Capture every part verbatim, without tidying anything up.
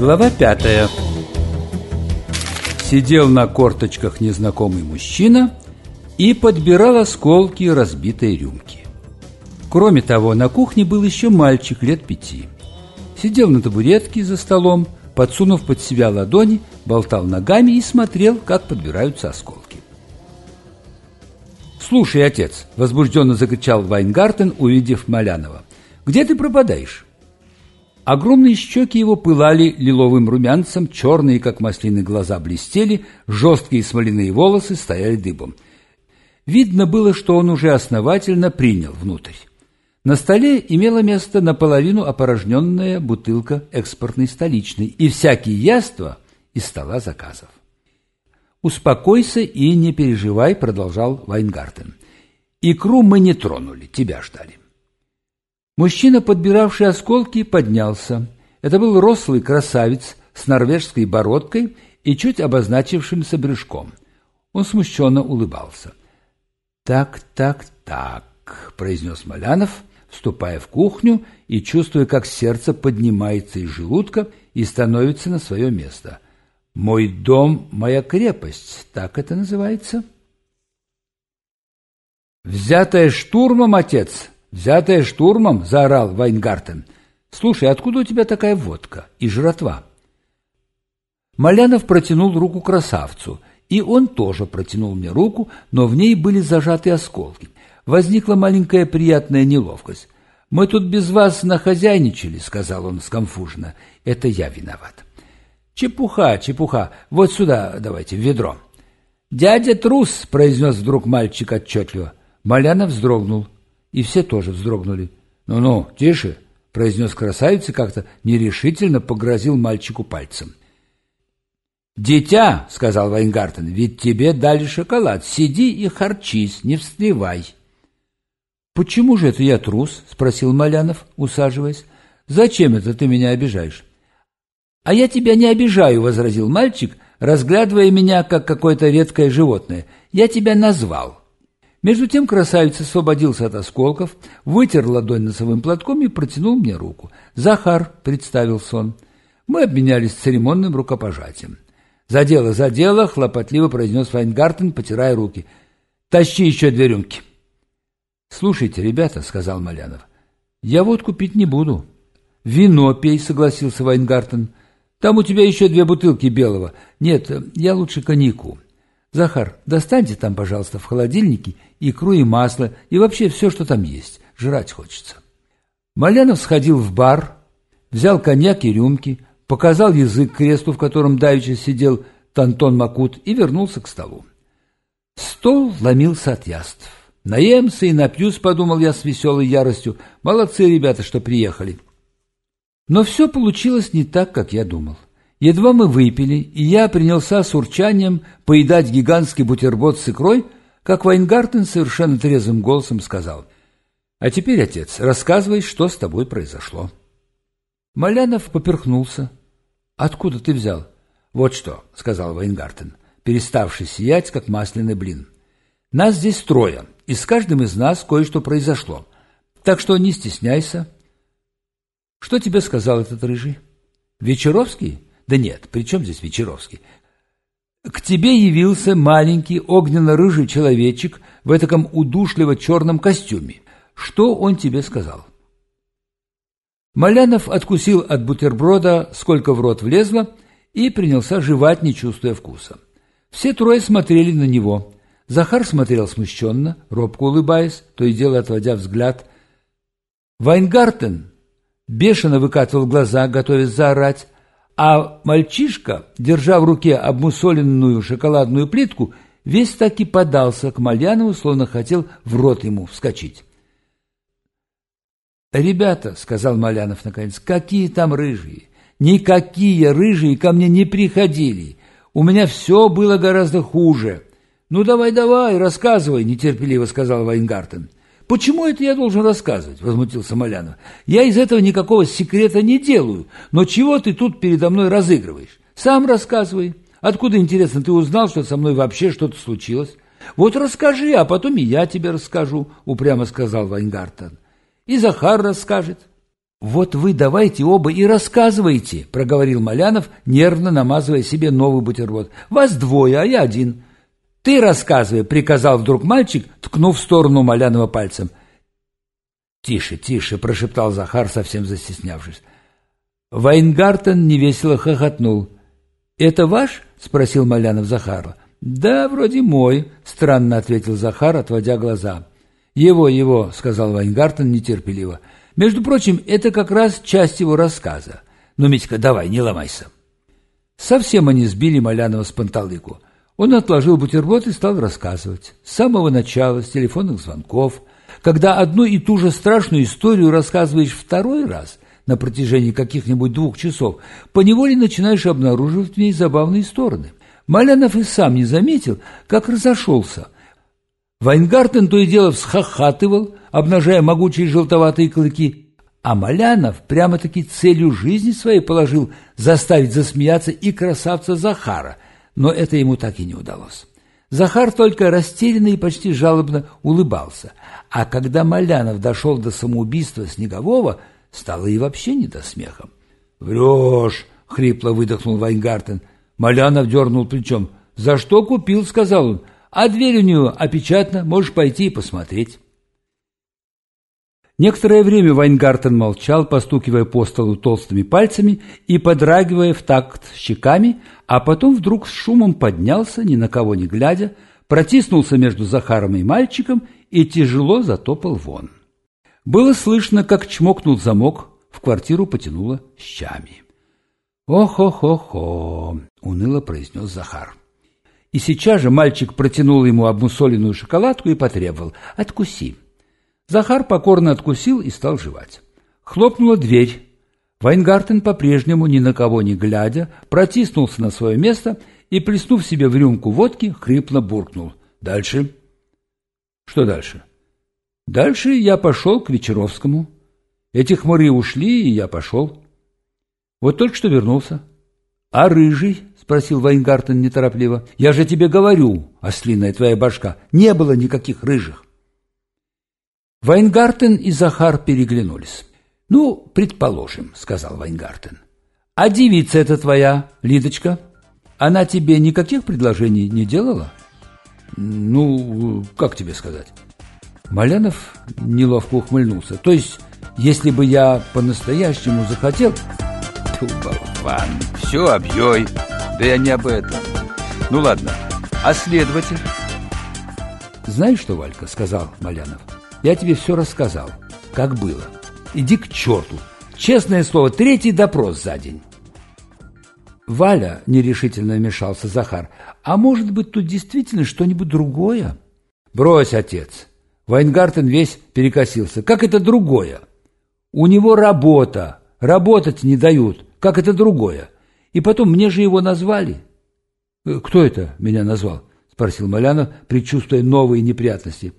Глава пятая. Сидел на корточках незнакомый мужчина и подбирал осколки разбитой рюмки. Кроме того, на кухне был еще мальчик лет пяти. Сидел на табуретке за столом, подсунув под себя ладони, болтал ногами и смотрел, как подбираются осколки. «Слушай, отец!» – возбужденно закричал Вайнгартен, увидев Малянова. «Где ты пропадаешь?» Огромные щеки его пылали лиловым румянцем, черные, как маслины, глаза блестели, жесткие смоляные волосы стояли дыбом. Видно было, что он уже основательно принял внутрь. На столе имела место наполовину опорожненная бутылка экспортной столичной и всякие яства из стола заказов. «Успокойся и не переживай», — продолжал Вайнгартен. «Икру мы не тронули, тебя ждали». Мужчина, подбиравший осколки, поднялся. Это был рослый красавец с норвежской бородкой и чуть обозначившимся брюшком. Он смущенно улыбался. «Так, так, так», — произнес Малянов, вступая в кухню и чувствуя, как сердце поднимается из желудка и становится на свое место. «Мой дом, моя крепость», так это называется? «Взятая штурмом, отец! Взятая штурмом!» — заорал Вайнгартен. «Слушай, откуда у тебя такая водка и жратва?» Малянов протянул руку красавцу, и он тоже протянул мне руку, но в ней были зажаты осколки. Возникла маленькая приятная неловкость. «Мы тут без вас нахозяйничали», — сказал он сконфуженно. «Это я виноват». «Чепуха, чепуха. Вот сюда давайте, в ведро». «Дядя трус», — произнес вдруг мальчик отчетливо. Малянов вздрогнул, и все тоже вздрогнули. «Ну-ну, тише», — произнес красавец и как-то нерешительно погрозил мальчику пальцем. «Дитя», — сказал Вайнгартен, — «ведь тебе дали шоколад. Сиди и харчись, не встревай». «Почему же это я трус?» — спросил Малянов, усаживаясь. «Зачем это ты меня обижаешь?» «А я тебя не обижаю», — возразил мальчик, разглядывая меня, как какое-то редкое животное. «Я тебя назвал». Между тем красавец освободился от осколков, вытер ладонь носовым платком и протянул мне руку. «Захар», — представился он. Мы обменялись церемонным рукопожатием. «За дело, за дело», — хлопотливо произнес Вайнгартен, потирая руки. «Тащи еще две рюмки». «Слушайте, ребята», — сказал Малянов, — «я водку пить не буду». «Вино пей», — согласился Вайнгартен. «Там у тебя еще две бутылки белого. Нет, я лучше коньяку. Захар, достаньте там, пожалуйста, в холодильнике икру и масло, и вообще все, что там есть. Жрать хочется». Малянов сходил в бар, взял коньяк и рюмки, показал язык креслу, в котором давеча сидел Тантон Макут, и вернулся к столу. Стол ломился от яств. «Наемся и напьюсь», — подумал я с веселой яростью. «Молодцы ребята, что приехали». Но все получилось не так, как я думал. Едва мы выпили, и я принялся с урчанием поедать гигантский бутерброд с икрой, как Вайнгартен совершенно трезвым голосом сказал: «А теперь, отец, рассказывай, что с тобой произошло». Малянов поперхнулся. «Откуда ты взял?» «Вот что», — сказал Вайнгартен, переставший сиять, как масляный блин. «Нас здесь трое, и с каждым из нас кое-что произошло. Так что не стесняйся». «Что тебе сказал этот рыжий?» «Вечеровский?» «Да нет, при чем здесь Вечеровский?» «К тебе явился маленький огненно-рыжий человечек в этаком удушливо-черном костюме. Что он тебе сказал?» Малянов откусил от бутерброда, сколько в рот влезло, и принялся жевать, не чувствуя вкуса. Все трое смотрели на него. Захар смотрел смущенно, робко улыбаясь, то и дело отводя взгляд. Вайнгартен бешено выкатывал глаза, готовясь заорать, а мальчишка, держа в руке обмусоленную шоколадную плитку, весь таки подался к Малянову, словно хотел в рот ему вскочить. «Ребята», — сказал Малянов наконец, — «какие там рыжие? Никакие рыжие ко мне не приходили. У меня все было гораздо хуже». «Ну, давай-давай, рассказывай», — нетерпеливо сказал Вайнгартен. «Почему это я должен рассказывать?» — возмутился Малянов. «Я из этого никакого секрета не делаю. Но чего ты тут передо мной разыгрываешь? Сам рассказывай. Откуда, интересно, ты узнал, что со мной вообще что-то случилось?» «Вот расскажи, а потом и я тебе расскажу», — упрямо сказал Вайнгартен. «И Захар расскажет». «Вот вы давайте оба и рассказывайте», – проговорил Малянов, нервно намазывая себе новый бутерброд. «Вас двое, а я один». «Ты рассказывай», – приказал вдруг мальчик, ткнув в сторону Малянова пальцем. «Тише, тише», – прошептал Захар, совсем застеснявшись. Вайнгартен невесело хохотнул. «Это ваш?» – спросил Малянов Захара. «Да, вроде мой», – странно ответил Захар, отводя глаза. «Его, его», – сказал Вайнгартен нетерпеливо. «Между прочим, это как раз часть его рассказа. Ну, Митька, давай, не ломайся». Совсем они сбили Малянова с панталыку. Он отложил бутерброд и стал рассказывать. С самого начала, с телефонных звонков. Когда одну и ту же страшную историю рассказываешь второй раз на протяжении каких-нибудь двух часов, поневоле начинаешь обнаруживать в ней забавные стороны. Малянов и сам не заметил, как разошелся. Вайнгартен то и дело всхохатывал, обнажая могучие желтоватые клыки, а Малянов прямо-таки целью жизни своей положил заставить засмеяться и красавца Захара, но это ему так и не удалось. Захар только растерянно и почти жалобно улыбался, а когда Малянов дошел до самоубийства Снегового, стало и вообще не до смеха. «Врешь!» — хрипло выдохнул Вайнгартен. Малянов дернул плечом. «За что купил?» — сказал он. «А дверь у нее опечатана, можешь пойти и посмотреть». Некоторое время Вайнгартен молчал, постукивая по столу толстыми пальцами и подрагивая в такт щеками, а потом вдруг с шумом поднялся, ни на кого не глядя, протиснулся между Захаром и мальчиком и тяжело затопал вон. Было слышно, как чмокнул замок, в квартиру потянуло щами. «Ох-ох-ох-ох», — уныло произнес Захар. И сейчас же мальчик протянул ему обмусоленную шоколадку и потребовал: «Откуси». Захар покорно откусил и стал жевать. Хлопнула дверь. Вайнгартен, по-прежнему ни на кого не глядя, протиснулся на свое место и, плеснув себе в рюмку водки, хрипло буркнул: «Дальше?» «Что дальше?» «Дальше я пошел к Вечеровскому. Эти хмуры ушли, и я пошел. Вот только что вернулся». «А рыжий?» — спросил Вайнгартен неторопливо. «Я же тебе говорю, ослиная твоя башка, не было никаких рыжих». Вайнгартен и Захар переглянулись. «Ну, предположим», — сказал Вайнгартен. «А девица эта твоя, Лидочка, она тебе никаких предложений не делала?» «Ну, как тебе сказать?» Малянов неловко ухмыльнулся. «То есть, если бы я по-настоящему захотел...» Тьфу, болван, все объей. Да я не об этом. Ну ладно, а следователь?» «Знаешь что, Валька, — сказал Малянов, — я тебе все рассказал, как было. Иди к черту. Честное слово, третий допрос за день». «Валя, — нерешительно вмешался Захар, — а может быть, тут действительно что-нибудь другое?» «Брось, отец!» Вайнгартен весь перекосился. «Как это другое? У него работа. Работать не дают. Как это другое? И потом, мне же его назвали». «Кто это меня назвал?» — спросил Малянов, предчувствуя новые неприятности.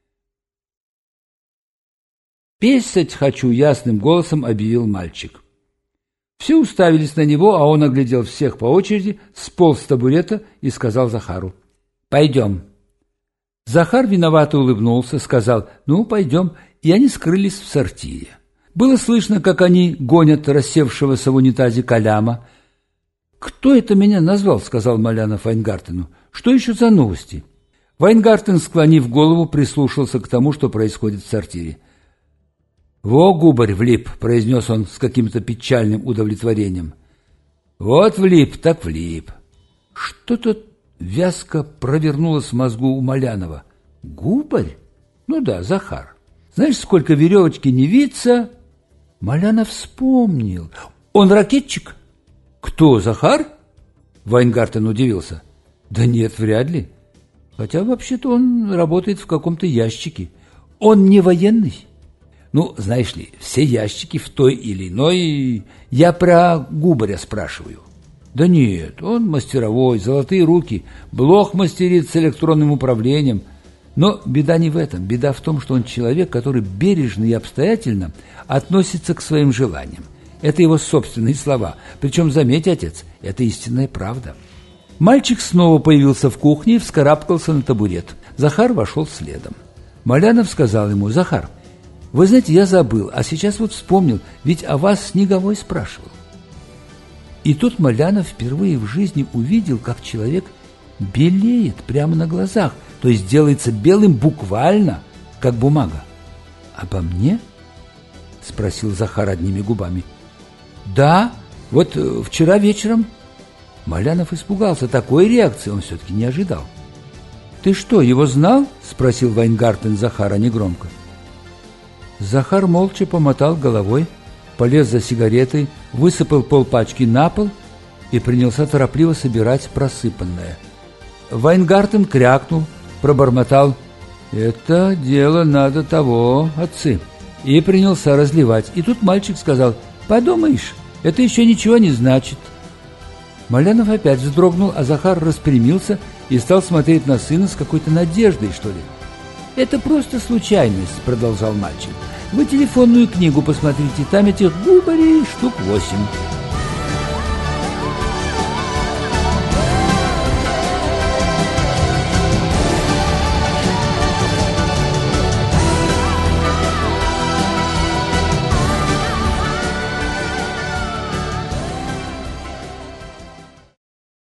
«Писать хочу», — ясным голосом объявил мальчик. Все уставились на него, а он оглядел всех по очереди, сполз с табурета и сказал Захару: «Пойдем». Захар виновато улыбнулся, сказал: «Ну, пойдем», и они скрылись в сортире. Было слышно, как они гонят рассевшегося в унитазе Коляма. «Кто это меня назвал?» — сказал Малянов Вайнгартену. «Что еще за новости?» Вайнгартен, склонив голову, прислушался к тому, что происходит в сортире. «Во, губарь, влип», — произнес он с каким-то печальным удовлетворением. «Вот влип, так влип». Что-то вязко провернулось в мозгу у Малянова. «Губарь? Ну да, Захар. Знаешь, сколько веревочки не виться?» Малянов вспомнил. «Он ракетчик?» «Кто, Захар?» Вайнгартен удивился. «Да нет, вряд ли. Хотя вообще-то он работает в каком-то ящике. Он не военный?» «Ну, знаешь ли, все ящики в той или иной... Я про Губаря спрашиваю». «Да нет, он мастеровой, золотые руки, блох мастерит с электронным управлением. Но беда не в этом. Беда в том, что он человек, который бережно и обстоятельно относится к своим желаниям. Это его собственные слова. Причем, заметь, отец, это истинная правда». Мальчик снова появился в кухне и вскарабкался на табурет. Захар вошел следом. Малянов сказал ему: «Захар, Вы знаете, я забыл, а сейчас вот вспомнил, ведь о вас Снеговой спрашивал. И тут Малянов впервые в жизни увидел, как человек белеет прямо на глазах, то есть делается белым буквально, как бумага. «Обо мне?» – спросил Захар одними губами. «Да, вот вчера вечером». Малянов испугался, такой реакции он все-таки не ожидал. «Ты что, его знал?» – спросил Вайнгартен Захара негромко. Захар молча помотал головой, полез за сигаретой, высыпал полпачки на пол и принялся торопливо собирать просыпанное. Вайнгартен крякнул, пробормотал: «Это дело надо того, отцы», и принялся разливать. И тут мальчик сказал: «Подумаешь, это еще ничего не значит». Малянов опять вздрогнул, а Захар распрямился и стал смотреть на сына с какой-то надеждой, что ли. «Это просто случайность», — продолжал мальчик. «Вы телефонную книгу посмотрите, там этих губарей штук восемь».